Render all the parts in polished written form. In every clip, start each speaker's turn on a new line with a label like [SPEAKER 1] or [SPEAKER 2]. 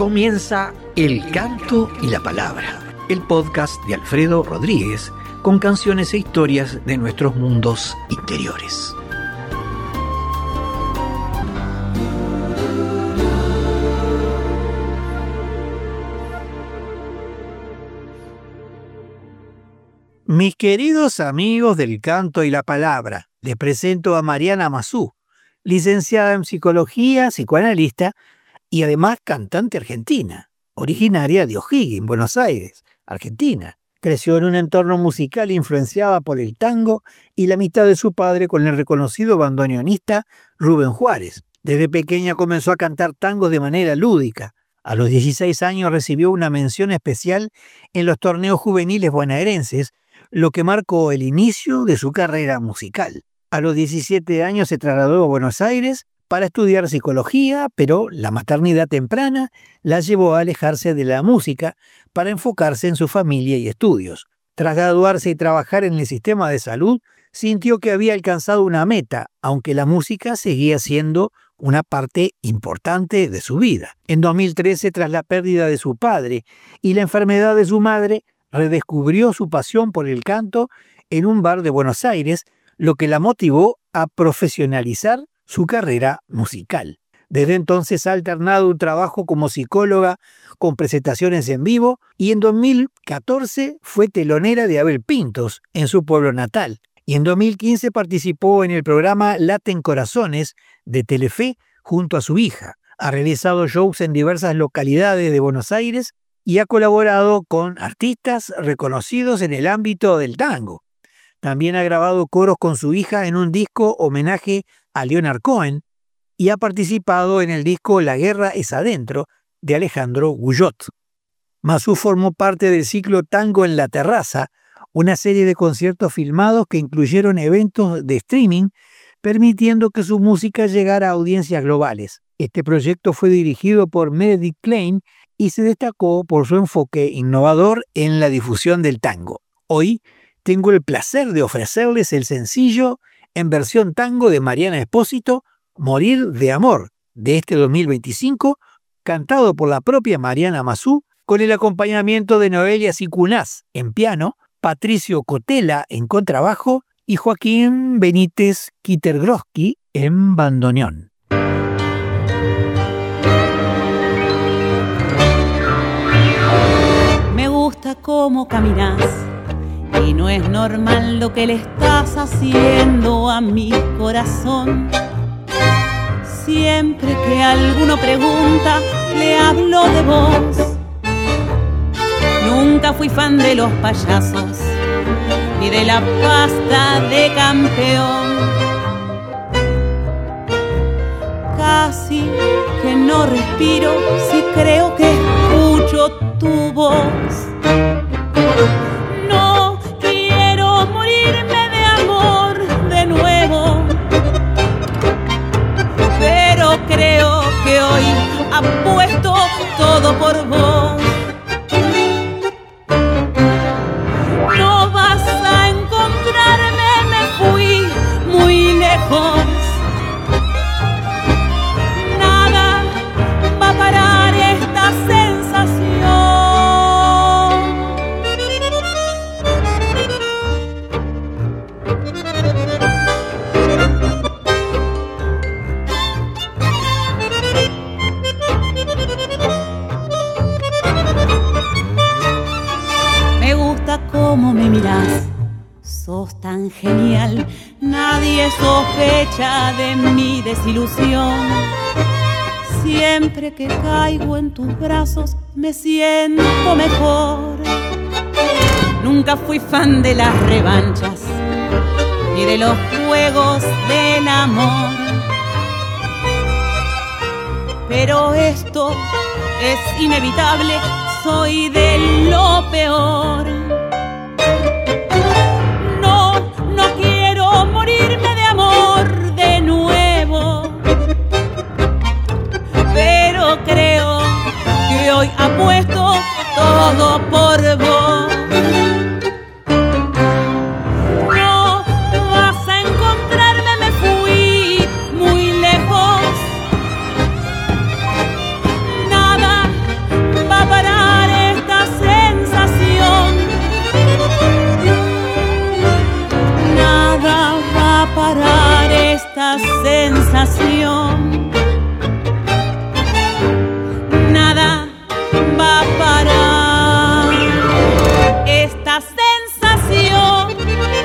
[SPEAKER 1] Comienza El Canto y la Palabra, el podcast de Alfredo Rodríguez con canciones e historias de nuestros mundos interiores. Mis queridos amigos del Canto y la Palabra, les presento a Mariana Mazú, licenciada en Psicología, psicoanalista y además cantante argentina, originaria de O'Higgins, Buenos Aires, Argentina. Creció en un entorno musical influenciado por el tango y la amistad de su padre con el reconocido bandoneonista Rubén Juárez. Desde pequeña comenzó a cantar tangos de manera lúdica. A los 16 años recibió una mención especial en los torneos juveniles bonaerenses, lo que marcó el inicio de su carrera musical. A los 17 años se trasladó a Buenos Aires para estudiar psicología, pero la maternidad temprana la llevó a alejarse de la música para enfocarse en su familia y estudios. Tras graduarse y trabajar en el sistema de salud, sintió que había alcanzado una meta, aunque la música seguía siendo una parte importante de su vida. En 2013, tras la pérdida de su padre y la enfermedad de su madre, redescubrió su pasión por el canto en un bar de Buenos Aires, lo que la motivó a profesionalizar su carrera musical. Desde entonces ha alternado un trabajo como psicóloga con presentaciones en vivo y en 2014 fue telonera de Abel Pintos en su pueblo natal. Y en 2015 participó en el programa Laten Corazones de Telefe junto a su hija. Ha realizado shows en diversas localidades de Buenos Aires y ha colaborado con artistas reconocidos en el ámbito del tango. También ha grabado coros con su hija en un disco homenaje a Leonard Cohen y ha participado en el disco La Guerra es Adentro de Alejandro Guyot. Mazú formó parte del ciclo Tango en la Terraza, una serie de conciertos filmados que incluyeron eventos de streaming, permitiendo que su música llegara a audiencias globales. Este proyecto fue dirigido por Meredith Klein y se destacó por su enfoque innovador en la difusión del tango. Hoy tengo el placer de ofrecerles el sencillo en versión tango de Mariana Espósito, Morir de Amor, de este 2025, cantado por la propia Mariana Mazú, con el acompañamiento de Noelia Sicunaz en piano, Patricio Cotela en contrabajo y Joaquín Benítez Kitergroski en bandoneón.
[SPEAKER 2] Me gusta cómo caminas y no es normal lo que le estás haciendo a mi corazón. Siempre que alguno pregunta, le hablo de vos. Nunca fui fan de los payasos ni de la pasta de campeón. Casi que no respiro si creo que escucho tu voz. No quiero morirme de amor de nuevo, pero creo que hoy apuesto todo por vos. No vas a encontrarme, me fui muy lejos. Nada va a parar esta sensación. Cómo me mirás, sos tan genial, nadie sospecha de mi desilusión. Siempre que caigo en tus brazos me siento mejor. Nunca fui fan de las revanchas ni de los juegos del amor, pero esto es inevitable, soy de lo peor. No quiero morirme de amor de nuevo, pero creo que hoy apuesto todo por vos. No vas a encontrarme, me fui muy lejos. Nada parar esta sensación. Nada va a parar esta sensación.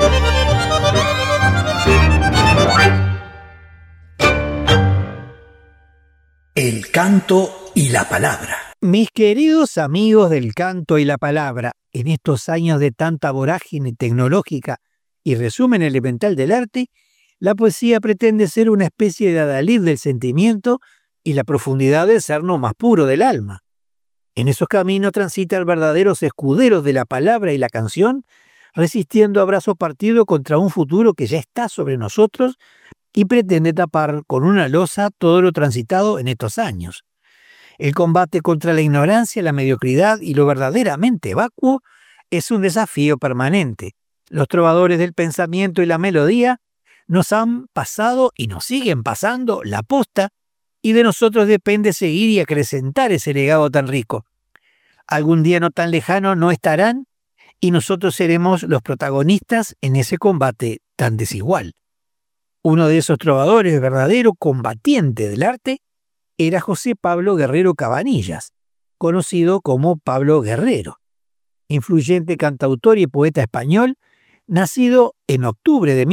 [SPEAKER 3] El canto y la palabra.
[SPEAKER 1] Mis queridos amigos del canto y la palabra, en estos años de tanta vorágine tecnológica y resumen elemental del arte, la poesía pretende ser una especie de adalid del sentimiento y la profundidad del serno más puro del alma. En esos caminos transitan verdaderos escuderos de la palabra y la canción, resistiendo a brazo partido contra un futuro que ya está sobre nosotros y pretende tapar con una losa todo lo transitado en estos años. El combate contra la ignorancia, la mediocridad y lo verdaderamente vacuo es un desafío permanente. Los trovadores del pensamiento y la melodía nos han pasado y nos siguen pasando la posta, y de nosotros depende seguir y acrecentar ese legado tan rico. Algún día no tan lejano no estarán, y nosotros seremos los protagonistas en ese combate tan desigual. Uno de esos trovadores, verdadero combatiente del arte, era José Pablo Guerrero Cabanillas, conocido como Pablo Guerrero, influyente cantautor y poeta español, nacido en octubre de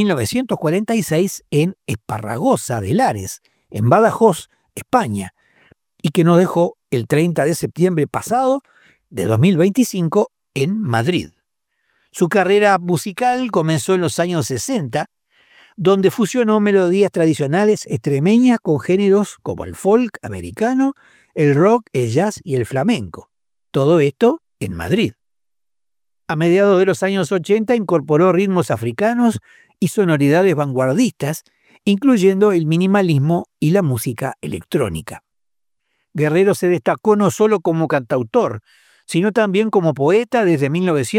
[SPEAKER 1] 1946 en Esparragosa de Lares, en Badajoz, España, y que nos dejó el 30 de septiembre pasado de 2025 en Madrid. Su carrera musical comenzó en los años 60, donde fusionó melodías tradicionales extremeñas con géneros como el folk americano, el rock, el jazz y el flamenco. Todo esto en Madrid. A mediados de los años 80 incorporó ritmos africanos y sonoridades vanguardistas, incluyendo el minimalismo y la música electrónica. Guerrero se destacó no solo como cantautor, sino también como poeta desde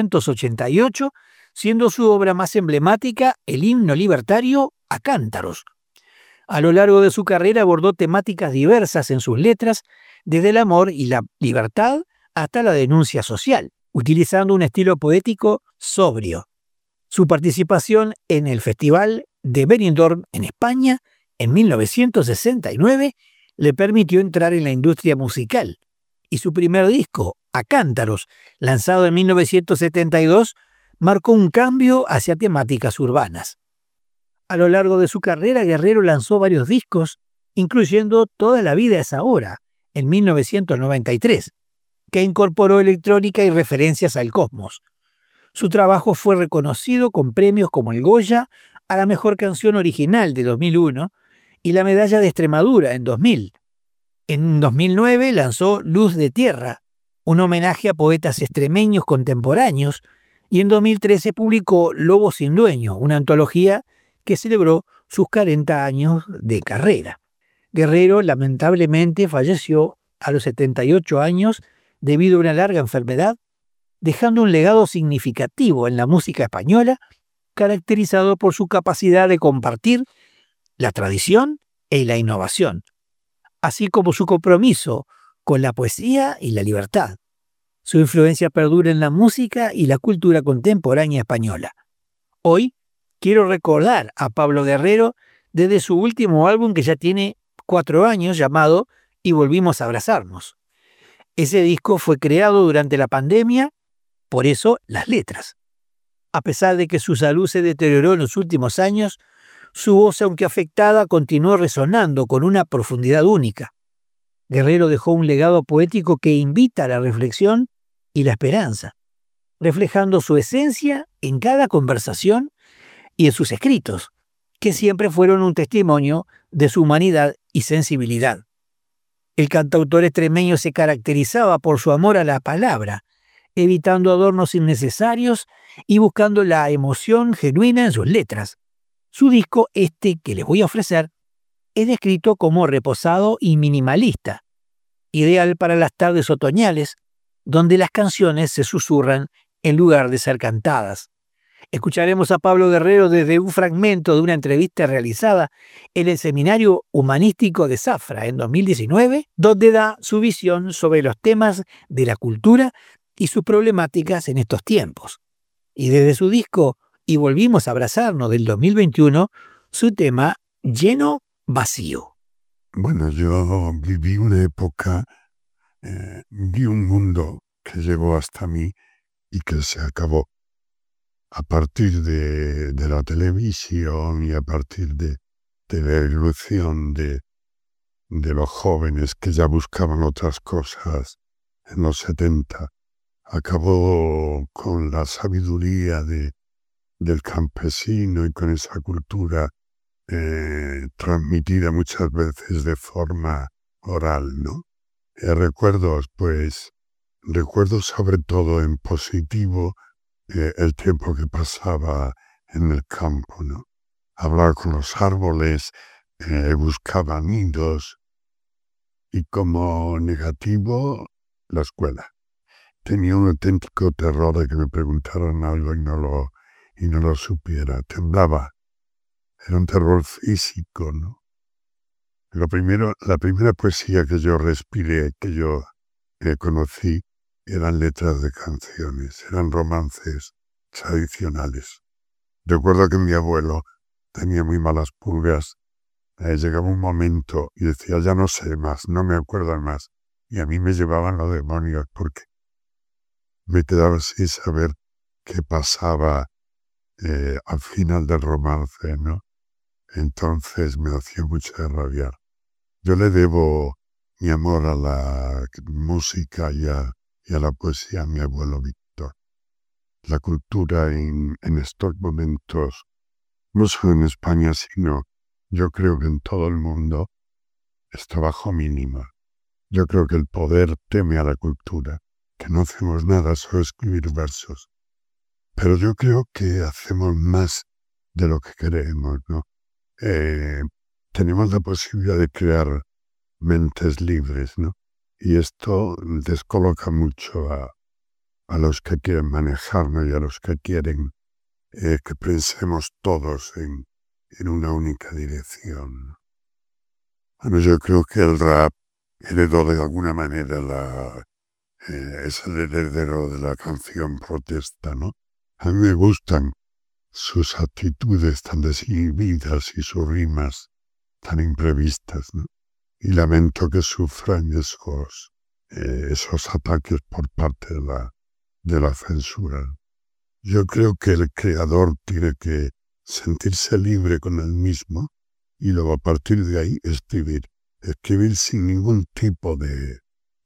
[SPEAKER 1] 1988, siendo su obra más emblemática el himno libertario A Cántaros. A lo largo de su carrera abordó temáticas diversas en sus letras, desde el amor y la libertad hasta la denuncia social, utilizando un estilo poético sobrio. Su participación en el Festival de Benidorm en España en 1969 le permitió entrar en la industria musical, y su primer disco, A Cántaros, lanzado en 1972, marcó un cambio hacia temáticas urbanas. A lo largo de su carrera, Guerrero lanzó varios discos, incluyendo Toda la vida es ahora, en 1993, que incorporó electrónica y referencias al cosmos. Su trabajo fue reconocido con premios como el Goya a la mejor canción original de 2001 y la Medalla de Extremadura en 2000. En 2009 lanzó Luz de Tierra, un homenaje a poetas extremeños contemporáneos, y en 2013 publicó Lobo sin Dueño, una antología que celebró sus 40 años de carrera. Guerrero lamentablemente falleció a los 78 años debido a una larga enfermedad, dejando un legado significativo en la música española, caracterizado por su capacidad de compartir la tradición y la innovación, así como su compromiso con la poesía y la libertad. Su influencia perdura en la música y la cultura contemporánea española. Hoy quiero recordar a Pablo Guerrero desde su último álbum, que ya tiene 4 años, llamado Y volvimos a abrazarnos. Ese disco fue creado durante la pandemia, por eso las letras. A pesar de que su salud se deterioró en los últimos años, su voz, aunque afectada, continuó resonando con una profundidad única. Guerrero dejó un legado poético que invita a la reflexión y la esperanza, reflejando su esencia en cada conversación y en sus escritos, que siempre fueron un testimonio de su humanidad y sensibilidad. El cantautor extremeño se caracterizaba por su amor a la palabra, evitando adornos innecesarios y buscando la emoción genuina en sus letras. Su disco, que les voy a ofrecer, es descrito como reposado y minimalista, ideal para las tardes otoñales, donde las canciones se susurran en lugar de ser cantadas. Escucharemos a Pablo Guerrero desde un fragmento de una entrevista realizada en el Seminario Humanístico de Zafra en 2019, donde da su visión sobre los temas de la cultura y sus problemáticas en estos tiempos. Y desde su disco Y volvimos a abrazarnos del 2021, su tema Lleno Vacío.
[SPEAKER 4] Bueno, yo viví una época, vi un mundo que llegó hasta mí y que se acabó. A partir de la televisión y a partir de la ilusión de los jóvenes que ya buscaban otras cosas en los 70, acabó con la sabiduría del campesino y con esa cultura transmitida muchas veces de forma oral, ¿no? Recuerdo sobre todo en positivo el tiempo que pasaba en el campo, ¿no? Hablar con los árboles, buscaba nidos, y como negativo, la escuela. Tenía un auténtico terror de que me preguntaran algo y no lo supiera. Temblaba. Era un terror físico, ¿no? La primera poesía que yo respiré, que yo conocí, eran letras de canciones, eran romances tradicionales. Recuerdo que mi abuelo tenía muy malas pulgas. Llegaba un momento y decía, ya no sé más, no me acuerdo más. Y a mí me llevaban los demonios porque me quedaba sin saber qué pasaba al final del romance, ¿no? Entonces me hacía mucha rabiar. Yo le debo mi amor a la música y a la poesía a mi abuelo Víctor. La cultura en estos momentos, no solo en España, sino yo creo que en todo el mundo, está bajo mínima. Yo creo que el poder teme a la cultura, que no hacemos nada, solo escribir versos. Pero yo creo que hacemos más de lo que creemos, ¿no? Tenemos la posibilidad de crear mentes libres, ¿no? Y esto descoloca mucho a los que quieren manejarnos y a los que quieren que pensemos todos en una única dirección. Bueno, yo creo que el rap heredó de alguna manera es el heredero de la canción protesta, ¿no? A mí me gustan sus actitudes tan desinhibidas y sus rimas tan imprevistas, ¿no? Y lamento que sufran esos ataques por parte de la censura. Yo creo que el creador tiene que sentirse libre con él mismo y luego a partir de ahí escribir sin ningún tipo de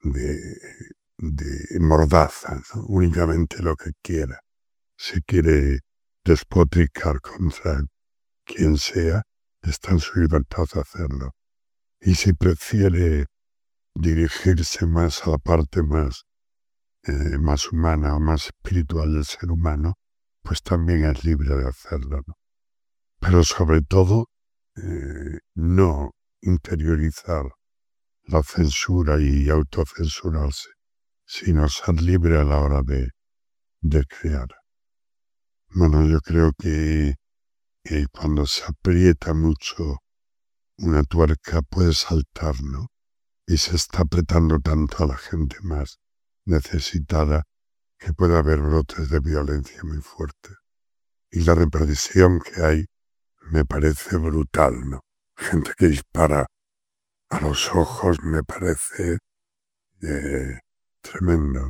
[SPEAKER 4] mordaza, ¿no? Únicamente lo que quiera. Si quiere despotricar contra quien sea, está en su libertad de hacerlo. Y si prefiere dirigirse más a la parte más humana o más espiritual del ser humano, pues también es libre de hacerlo, ¿no? Pero sobre todo, no interiorizar la censura y autocensurarse, sino ser libre a la hora de crear. Bueno, yo creo que cuando se aprieta mucho una tuerca puede saltar, ¿no? Y se está apretando tanto a la gente más necesitada que puede haber brotes de violencia muy fuertes. Y la represión que hay me parece brutal, ¿no? Gente que dispara a los ojos me parece tremendo.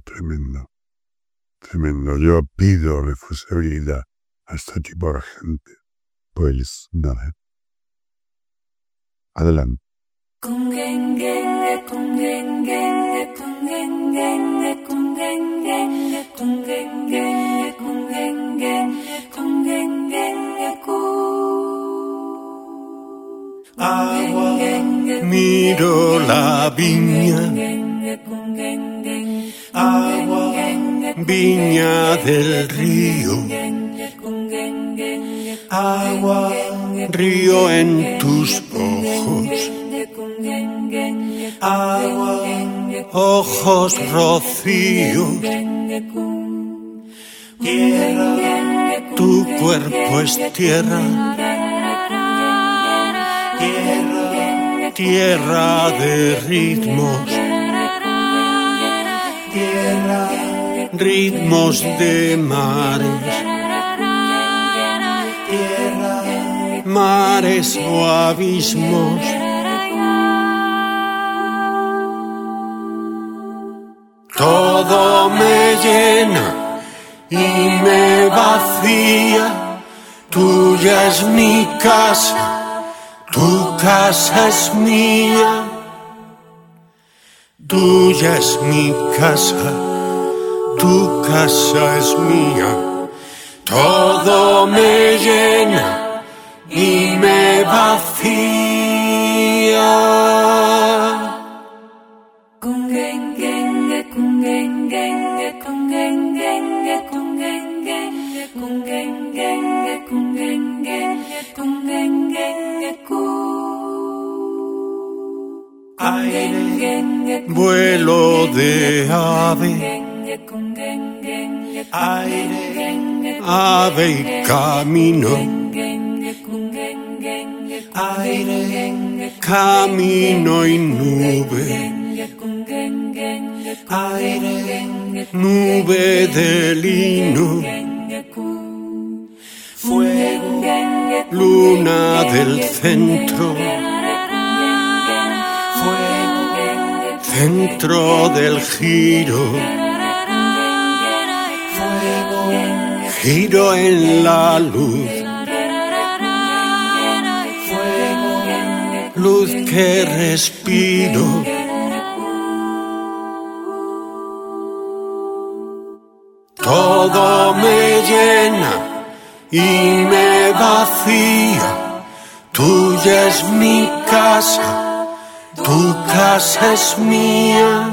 [SPEAKER 4] Yo pido responsabilidad a este tipo de gente. Pues nada. Adelante.
[SPEAKER 5] Agua, miro la viña. Agua, viña del río. Agua, río en tus ojos. Agua, ojos rocíos. Tierra, tu cuerpo es tierra. Tierra de ritmos. Tierra, ritmos de mares. Tierra, mares o abismos. Todo me llena y me vacía. Tuya es mi casa, tu casa es mía. Tuya es mi casa, tu casa es mía. Todo me llena y me vacía. Aire, vuelo de ave, aire, ave y camino, aire, camino y nube, aire, nube de lino, fuego, luna del centro, centro del giro, giro en la luz, luz que respiro. Todo me llena y me vacía. Tuya es mi casa, tu casa es mía.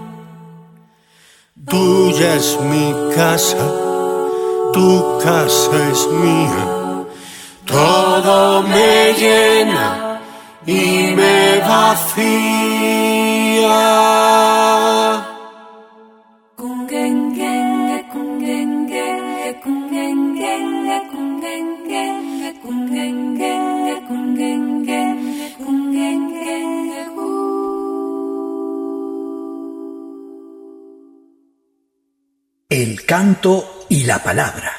[SPEAKER 5] Tuya es mi casa, tu casa es mía. Todo me llena y me vacía.
[SPEAKER 3] El canto y la palabra.